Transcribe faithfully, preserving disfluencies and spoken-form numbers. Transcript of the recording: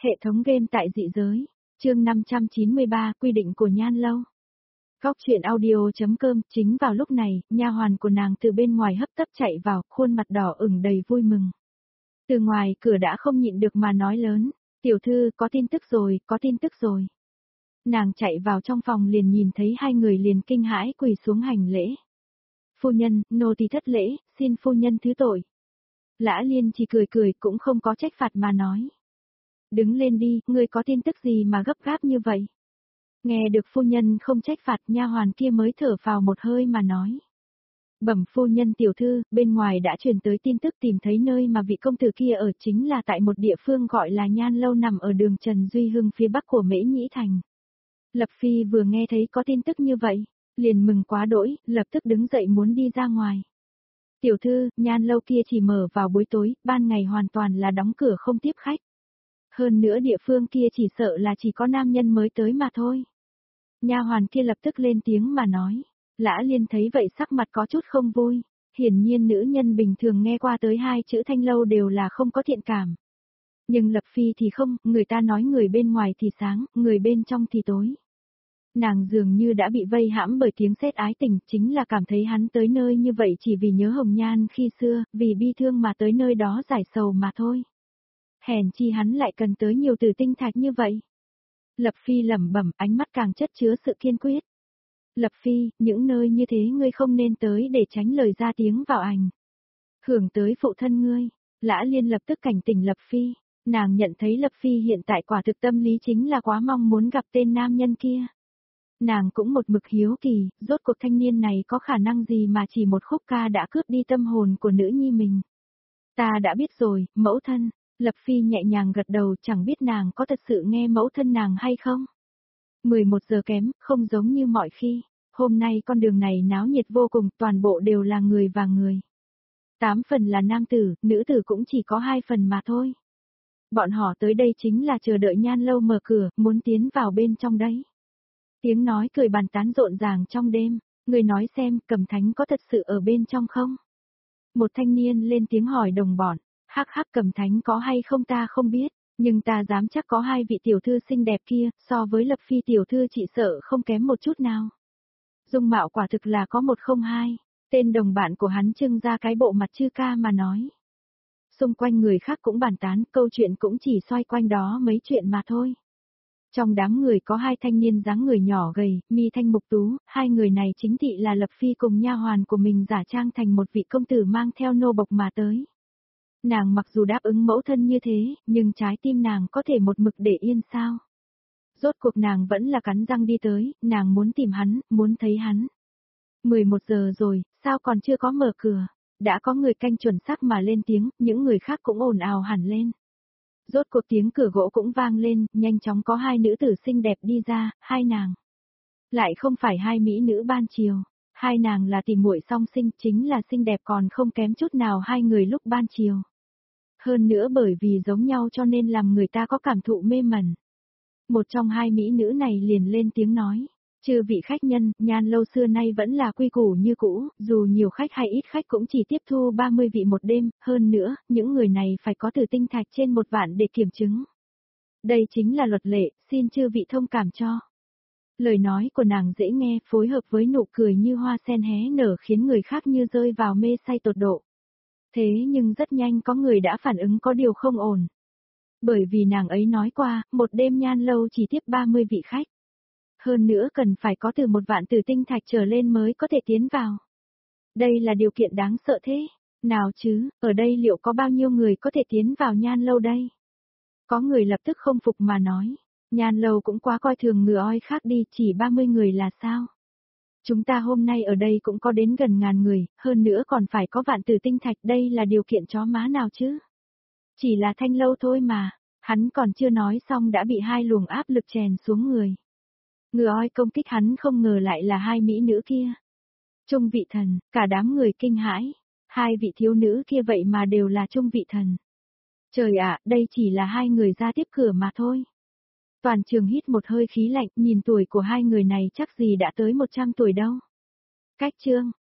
Hệ thống game tại dị giới, chương năm trăm chín mươi ba, quy định của Nhan Lâu. Góc truyện audio.com. Chính vào lúc này, nha hoàn của nàng từ bên ngoài hấp tấp chạy vào, khuôn mặt đỏ ửng đầy vui mừng. Từ ngoài cửa đã không nhịn được mà nói lớn, tiểu thư có tin tức rồi, có tin tức rồi. Nàng chạy vào trong phòng liền nhìn thấy hai người liền kinh hãi quỳ xuống hành lễ. Phu nhân, nô tỳ thất lễ, xin phu nhân thứ tội. Lã Liên chỉ cười cười cũng không có trách phạt mà nói. Đứng lên đi, ngươi có tin tức gì mà gấp gáp như vậy? Nghe được phu nhân không trách phạt, nha hoàn kia mới thở phào một hơi mà nói. Bẩm phu nhân tiểu thư, bên ngoài đã truyền tới tin tức tìm thấy nơi mà vị công tử kia ở chính là tại một địa phương gọi là Nhan Lâu nằm ở đường Trần Duy Hưng phía bắc của Mễ Nhĩ Thành. Lập Phi vừa nghe thấy có tin tức như vậy, liền mừng quá đỗi, lập tức đứng dậy muốn đi ra ngoài. Tiểu thư, Nhan Lâu kia chỉ mở vào buổi tối, ban ngày hoàn toàn là đóng cửa không tiếp khách. Hơn nữa địa phương kia chỉ sợ là chỉ có nam nhân mới tới mà thôi. Nha hoàn kia lập tức lên tiếng mà nói. Lã Liên thấy vậy sắc mặt có chút không vui. Hiển nhiên nữ nhân bình thường nghe qua tới hai chữ Thanh Lâu đều là không có thiện cảm. Nhưng Lập Phi thì không, người ta nói người bên ngoài thì sáng, người bên trong thì tối. Nàng dường như đã bị vây hãm bởi tiếng sét ái tình, chính là cảm thấy hắn tới nơi như vậy chỉ vì nhớ Hồng Nhan khi xưa, vì bi thương mà tới nơi đó giải sầu mà thôi. Hèn chi hắn lại cần tới nhiều từ tinh thạch như vậy. Lập Phi lẩm bẩm, ánh mắt càng chất chứa sự kiên quyết. Lập Phi, những nơi như thế ngươi không nên tới để tránh lời ra tiếng vào ảnh. Hưởng tới phụ thân ngươi. Lã Liên lập tức cảnh tỉnh Lập Phi. Nàng nhận thấy Lập Phi hiện tại quả thực tâm lý chính là quá mong muốn gặp tên nam nhân kia. Nàng cũng một mực hiếu kỳ, rốt cuộc thanh niên này có khả năng gì mà chỉ một khúc ca đã cướp đi tâm hồn của nữ nhi mình. Ta đã biết rồi, mẫu thân. Lập Phi nhẹ nhàng gật đầu, chẳng biết nàng có thật sự nghe mẫu thân nàng hay không. mười một giờ kém, không giống như mọi khi. Hôm nay con đường này náo nhiệt vô cùng, toàn bộ đều là người và người. Tám phần là nam tử, nữ tử cũng chỉ có hai phần mà thôi. Bọn họ tới đây chính là chờ đợi Nhan Lâu mở cửa, muốn tiến vào bên trong đấy. Tiếng nói cười bàn tán rộn ràng trong đêm, người nói xem, Cẩm Thánh có thật sự ở bên trong không? Một thanh niên lên tiếng hỏi đồng bọn. Hắc hắc, Cẩm Thánh có hay không ta không biết, nhưng ta dám chắc có hai vị tiểu thư xinh đẹp kia, so với Lập Phi tiểu thư chỉ sợ không kém một chút nào. Dung mạo quả thực là có một không hai, tên đồng bạn của hắn trưng ra cái bộ mặt chư ca mà nói. Xung quanh người khác cũng bàn tán, câu chuyện cũng chỉ xoay quanh đó mấy chuyện mà thôi. Trong đám người có hai thanh niên dáng người nhỏ gầy, mi thanh mục tú, hai người này chính thị là Lập Phi cùng nha hoàn của mình giả trang thành một vị công tử mang theo nô bộc mà tới. Nàng mặc dù đáp ứng mẫu thân như thế, nhưng trái tim nàng có thể một mực để yên sao? Rốt cuộc nàng vẫn là cắn răng đi tới, nàng muốn tìm hắn, muốn thấy hắn. mười một giờ rồi, sao còn chưa có mở cửa? Đã có người canh chuẩn xác mà lên tiếng, những người khác cũng ồn ào hẳn lên. Rốt cuộc tiếng cửa gỗ cũng vang lên, nhanh chóng có hai nữ tử xinh đẹp đi ra, hai nàng. Lại không phải hai mỹ nữ ban chiều, hai nàng là tỷ muội song sinh, chính là xinh đẹp còn không kém chút nào hai người lúc ban chiều. Hơn nữa bởi vì giống nhau cho nên làm người ta có cảm thụ mê mẩn. Một trong hai mỹ nữ này liền lên tiếng nói, chư vị khách nhân, Nhan Lâu xưa nay vẫn là quy củ như cũ, dù nhiều khách hay ít khách cũng chỉ tiếp thu ba mươi vị một đêm, hơn nữa, những người này phải có từ tinh thạch trên một vạn để kiểm chứng. Đây chính là luật lệ, xin chư vị thông cảm cho. Lời nói của nàng dễ nghe, phối hợp với nụ cười như hoa sen hé nở khiến người khác như rơi vào mê say tột độ. Thế nhưng rất nhanh có người đã phản ứng có điều không ổn. Bởi vì nàng ấy nói qua, một đêm Nhan Lâu chỉ tiếp ba mươi vị khách. Hơn nữa cần phải có từ một vạn từ tinh thạch trở lên mới có thể tiến vào. Đây là điều kiện đáng sợ thế. Nào chứ, ở đây liệu có bao nhiêu người có thể tiến vào Nhan Lâu đây? Có người lập tức không phục mà nói. Nhan Lâu cũng quá coi thường người oi khác đi, chỉ ba mươi người là sao? Chúng ta hôm nay ở đây cũng có đến gần ngàn người, hơn nữa còn phải có vạn từ tinh thạch, đây là điều kiện chó má nào chứ? Chỉ là Thanh Lâu thôi mà, hắn còn chưa nói xong đã bị hai luồng áp lực chèn xuống người. Người oi công kích hắn không ngờ lại là hai mỹ nữ kia. Trung vị thần, cả đám người kinh hãi, hai vị thiếu nữ kia vậy mà đều là trung vị thần. Trời ạ, đây chỉ là hai người ra tiếp cửa mà thôi. Toàn trường hít một hơi khí lạnh, nhìn tuổi của hai người này chắc gì đã tới một trăm tuổi đâu. Cách chương,